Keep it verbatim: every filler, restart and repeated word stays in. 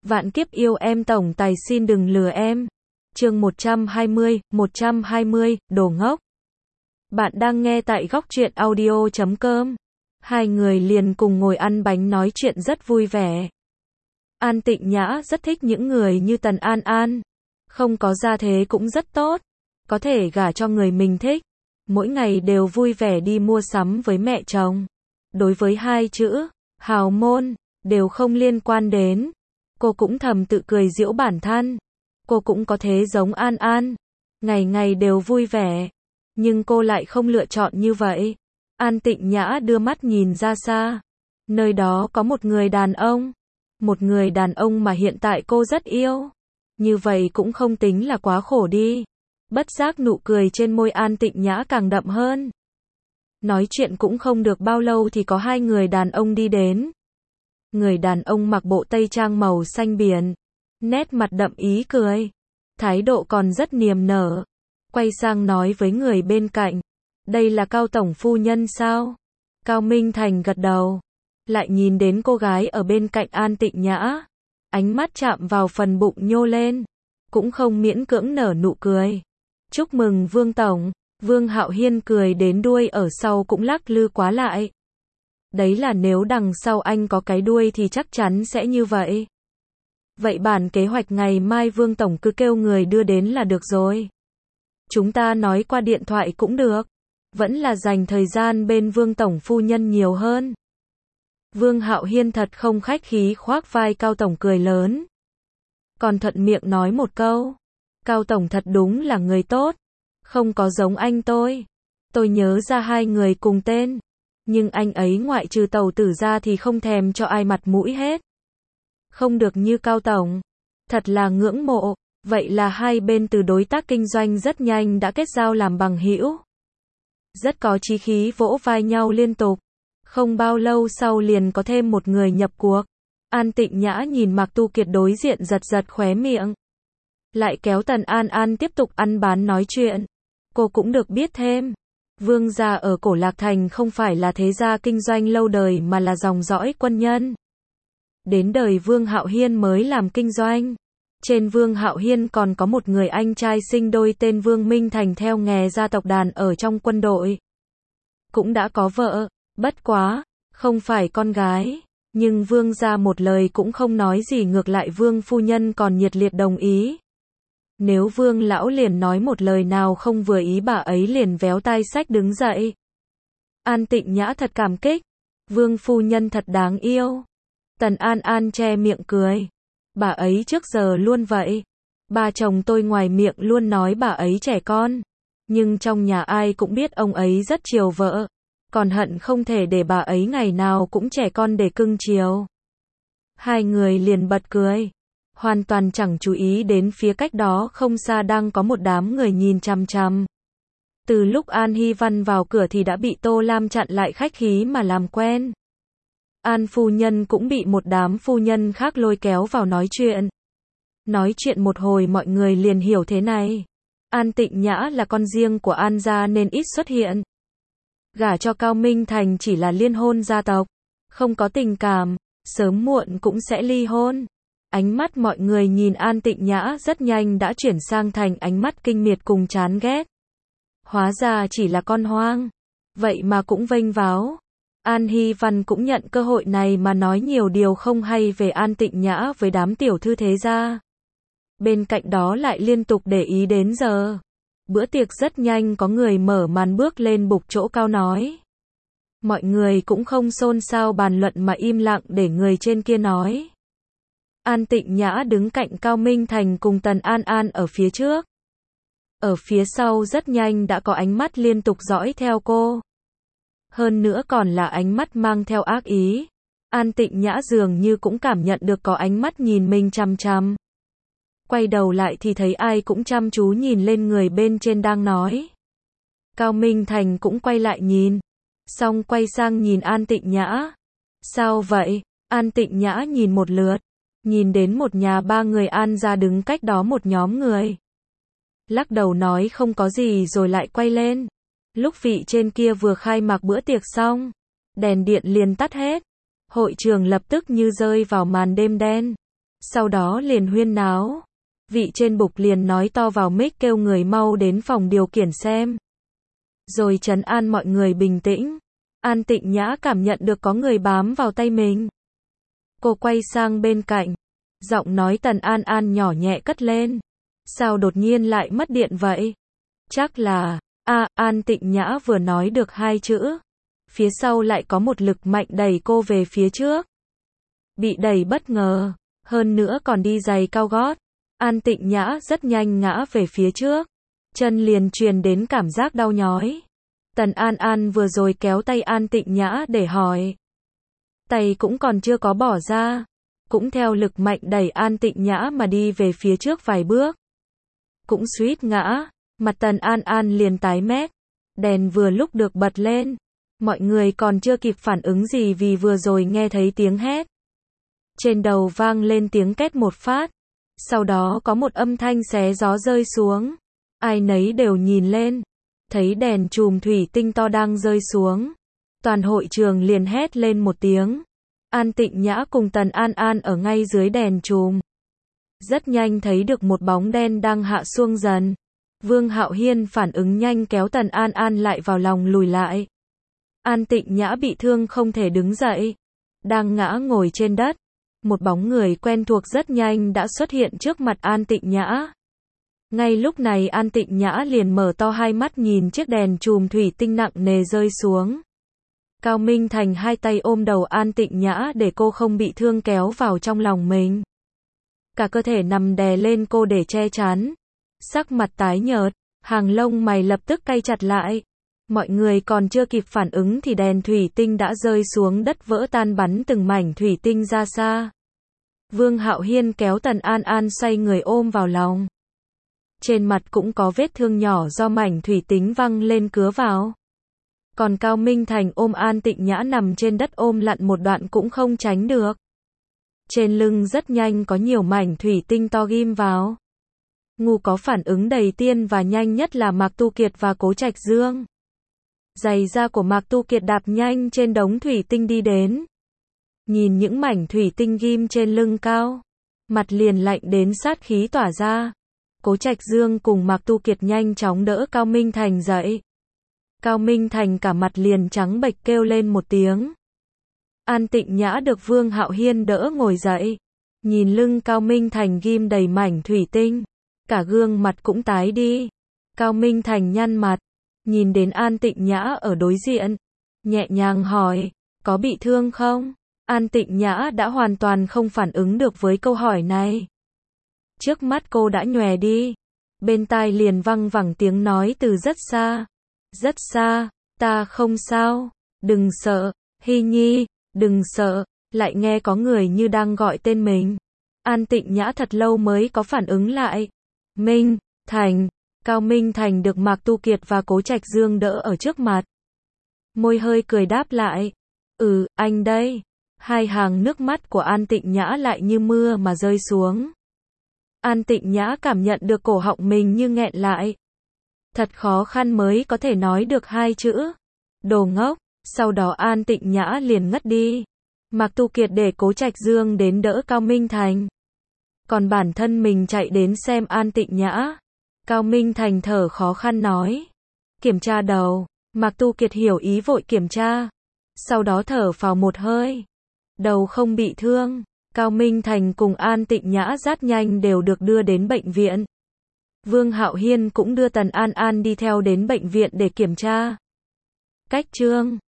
Vạn kiếp yêu em tổng tài xin đừng lừa em. Chương một trăm hai mươi, một trăm hai mươi, đồ ngốc. Bạn đang nghe tại góc truyện audio chấm com. Hai người liền cùng ngồi ăn bánh nói chuyện rất vui vẻ. An Tịnh Nhã rất thích những người như Tần An An. Không có gia thế cũng rất tốt. Có thể gả cho người mình thích. Mỗi ngày đều vui vẻ đi mua sắm với mẹ chồng. Đối với hai chữ, hào môn, đều không liên quan đến. Cô cũng thầm tự cười giễu bản thân. Cô cũng có thế giống An An. Ngày ngày đều vui vẻ. Nhưng cô lại không lựa chọn như vậy. An Tịnh Nhã đưa mắt nhìn ra xa. Nơi đó có một người đàn ông. Một người đàn ông mà hiện tại cô rất yêu. Như vậy cũng không tính là quá khổ đi. Bất giác nụ cười trên môi An Tịnh Nhã càng đậm hơn. Nói chuyện cũng không được bao lâu thì có hai người đàn ông đi đến. Người đàn ông mặc bộ tây trang màu xanh biển. Nét mặt đậm ý cười. Thái độ còn rất niềm nở. Quay sang nói với người bên cạnh. Đây là Cao Tổng Phu Nhân sao? Cao Minh Thành gật đầu. Lại nhìn đến cô gái ở bên cạnh An Tịnh Nhã. Ánh mắt chạm vào phần bụng nhô lên. Cũng không miễn cưỡng nở nụ cười. Chúc mừng Vương Tổng. Vương Hạo Hiên cười đến đuôi ở sau cũng lắc lư quá lại. Đấy là nếu đằng sau anh có cái đuôi thì chắc chắn sẽ như vậy. Vậy bản kế hoạch ngày mai Vương Tổng cứ kêu người đưa đến là được rồi. Chúng ta nói qua điện thoại cũng được. Vẫn là dành thời gian bên Vương Tổng Phu Nhân nhiều hơn. Vương Hạo Hiên thật không khách khí khoác vai Cao Tổng cười lớn. Còn thuận miệng nói một câu. Cao Tổng thật đúng là người tốt. Không có giống anh tôi. Tôi nhớ ra hai người cùng tên. Nhưng anh ấy ngoại trừ Tàu Tử ra thì không thèm cho ai mặt mũi hết. Không được như Cao Tổng. Thật là ngưỡng mộ. Vậy là hai bên từ đối tác kinh doanh rất nhanh đã kết giao làm bằng hữu. Rất có chí khí vỗ vai nhau liên tục. Không bao lâu sau liền có thêm một người nhập cuộc. An Tịnh Nhã nhìn Mạc Tu Kiệt đối diện giật giật khóe miệng. Lại kéo Tần An An tiếp tục ăn bán nói chuyện. Cô cũng được biết thêm. Vương gia ở Cổ Lạc Thành không phải là thế gia kinh doanh lâu đời mà là dòng dõi quân nhân. Đến đời Vương Hạo Hiên mới làm kinh doanh. Trên Vương Hạo Hiên còn có một người anh trai sinh đôi tên Vương Minh Thành theo nghề gia tộc đàn ở trong quân đội. Cũng đã có vợ, bất quá, không phải con gái. Nhưng Vương gia một lời cũng không nói gì, ngược lại Vương Phu Nhân còn nhiệt liệt đồng ý. Nếu Vương lão liền nói một lời nào không vừa ý bà ấy liền véo tai xách đứng dậy. An Tịnh Nhã thật cảm kích. Vương Phu Nhân thật đáng yêu. Tần An An che miệng cười. Bà ấy trước giờ luôn vậy. Ba chồng tôi ngoài miệng luôn nói bà ấy trẻ con. Nhưng trong nhà ai cũng biết ông ấy rất chiều vợ. Còn hận không thể để bà ấy ngày nào cũng trẻ con để cưng chiều. Hai người liền bật cười. Hoàn toàn chẳng chú ý đến phía cách đó không xa đang có một đám người nhìn chằm chằm. Từ lúc An Hy Văn vào cửa thì đã bị Tô Lam chặn lại khách khí mà làm quen. An Phu Nhân cũng bị một đám phu nhân khác lôi kéo vào nói chuyện. Nói chuyện một hồi mọi người liền hiểu thế này. An Tịnh Nhã là con riêng của An gia nên ít xuất hiện. Gả cho Cao Minh Thành chỉ là liên hôn gia tộc. Không có tình cảm, sớm muộn cũng sẽ ly hôn. Ánh mắt mọi người nhìn An Tịnh Nhã rất nhanh đã chuyển sang thành ánh mắt kinh miệt cùng chán ghét. Hóa ra chỉ là con hoang. Vậy mà cũng vênh váo. An Hy Văn cũng nhận cơ hội này mà nói nhiều điều không hay về An Tịnh Nhã với đám tiểu thư thế gia. Bên cạnh đó lại liên tục để ý đến giờ. Bữa tiệc rất nhanh có người mở màn bước lên bục chỗ cao nói. Mọi người cũng không xôn xao bàn luận mà im lặng để người trên kia nói. An Tịnh Nhã đứng cạnh Cao Minh Thành cùng Tần An An ở phía trước. Ở phía sau rất nhanh đã có ánh mắt liên tục dõi theo cô. Hơn nữa còn là ánh mắt mang theo ác ý. An Tịnh Nhã dường như cũng cảm nhận được có ánh mắt nhìn mình chằm chằm. Quay đầu lại thì thấy ai cũng chăm chú nhìn lên người bên trên đang nói. Cao Minh Thành cũng quay lại nhìn. Xong quay sang nhìn An Tịnh Nhã. Sao vậy? An Tịnh Nhã nhìn một lượt. Nhìn đến một nhà ba người An gia đứng cách đó một nhóm người. Lắc đầu nói không có gì rồi lại quay lên. Lúc vị trên kia vừa khai mạc bữa tiệc xong. Đèn điện liền tắt hết. Hội trường lập tức như rơi vào màn đêm đen. Sau đó liền huyên náo. Vị trên bục liền nói to vào mic kêu người mau đến phòng điều khiển xem. Rồi trấn an mọi người bình tĩnh. An Tịnh Nhã cảm nhận được có người bám vào tay mình. Cô quay sang bên cạnh. Giọng nói Tần An An nhỏ nhẹ cất lên. Sao đột nhiên lại mất điện vậy? Chắc là... À, An Tịnh Nhã vừa nói được hai chữ. Phía sau lại có một lực mạnh đẩy cô về phía trước. Bị đẩy bất ngờ. Hơn nữa còn đi giày cao gót. An Tịnh Nhã rất nhanh ngã về phía trước. Chân liền truyền đến cảm giác đau nhói. Tần An An vừa rồi kéo tay An Tịnh Nhã để hỏi. Tay cũng còn chưa có bỏ ra. Cũng theo lực mạnh đẩy An Tịnh Nhã mà đi về phía trước vài bước. Cũng suýt ngã. Mặt Tần An An liền tái mét. Đèn vừa lúc được bật lên. Mọi người còn chưa kịp phản ứng gì vì vừa rồi nghe thấy tiếng hét. Trên đầu vang lên tiếng két một phát. Sau đó có một âm thanh xé gió rơi xuống. Ai nấy đều nhìn lên. Thấy đèn chùm thủy tinh to đang rơi xuống. Toàn hội trường liền hét lên một tiếng. An Tịnh Nhã cùng Tần An An ở ngay dưới đèn chùm. Rất nhanh thấy được một bóng đen đang hạ xuống dần. Vương Hạo Hiên phản ứng nhanh kéo Tần An An lại vào lòng lùi lại. An Tịnh Nhã bị thương không thể đứng dậy. Đang ngã ngồi trên đất. Một bóng người quen thuộc rất nhanh đã xuất hiện trước mặt An Tịnh Nhã. Ngay lúc này An Tịnh Nhã liền mở to hai mắt nhìn chiếc đèn chùm thủy tinh nặng nề rơi xuống. Cao Minh Thành hai tay ôm đầu An Tịnh Nhã để cô không bị thương kéo vào trong lòng mình. Cả cơ thể nằm đè lên cô để che chắn. Sắc mặt tái nhợt, hàng lông mày lập tức cay chặt lại. Mọi người còn chưa kịp phản ứng thì đèn thủy tinh đã rơi xuống đất vỡ tan bắn từng mảnh thủy tinh ra xa. Vương Hạo Hiên kéo Tần An An xoay người ôm vào lòng. Trên mặt cũng có vết thương nhỏ do mảnh thủy tinh văng lên cứa vào. Còn Cao Minh Thành ôm An Tịnh Nhã nằm trên đất ôm lặn một đoạn cũng không tránh được. Trên lưng rất nhanh có nhiều mảnh thủy tinh to ghim vào. Ngu có phản ứng đầy tiên và nhanh nhất là Mạc Tu Kiệt và Cố Trạch Dương. Giày da của Mạc Tu Kiệt đạp nhanh trên đống thủy tinh đi đến. Nhìn những mảnh thủy tinh ghim trên lưng Cao. Mặt liền lạnh đến sát khí tỏa ra. Cố Trạch Dương cùng Mạc Tu Kiệt nhanh chóng đỡ Cao Minh Thành dậy. Cao Minh Thành cả mặt liền trắng bệch kêu lên một tiếng. An Tịnh Nhã được Vương Hạo Hiên đỡ ngồi dậy. Nhìn lưng Cao Minh Thành ghim đầy mảnh thủy tinh. Cả gương mặt cũng tái đi. Cao Minh Thành nhăn mặt. Nhìn đến An Tịnh Nhã ở đối diện. Nhẹ nhàng hỏi. Có bị thương không? An Tịnh Nhã đã hoàn toàn không phản ứng được với câu hỏi này. Trước mắt cô đã nhòe đi. Bên tai liền văng vẳng tiếng nói từ rất xa. Rất xa. Ta không sao. Đừng sợ. Hy Nhi. Đừng sợ. Lại nghe có người như đang gọi tên mình. An Tịnh Nhã thật lâu mới có phản ứng lại. Minh Thành. Cao Minh Thành được Mạc Tu Kiệt và Cố Trạch Dương đỡ ở trước mặt. Môi hơi cười đáp lại. Ừ, anh đây. Hai hàng nước mắt của An Tịnh Nhã lại như mưa mà rơi xuống. An Tịnh Nhã cảm nhận được cổ họng mình như nghẹn lại. Thật khó khăn mới có thể nói được hai chữ. Đồ ngốc. Sau đó An Tịnh Nhã liền ngất đi. Mạc Tu Kiệt để Cố Trạch Dương đến đỡ Cao Minh Thành. Còn bản thân mình chạy đến xem An Tịnh Nhã. Cao Minh Thành thở khó khăn nói. Kiểm tra đầu. Mạc Tu Kiệt hiểu ý vội kiểm tra. Sau đó thở phào một hơi. Đầu không bị thương. Cao Minh Thành cùng An Tịnh Nhã rất nhanh đều được đưa đến bệnh viện. Vương Hạo Hiên cũng đưa Tần An An đi theo đến bệnh viện để kiểm tra. Cách chương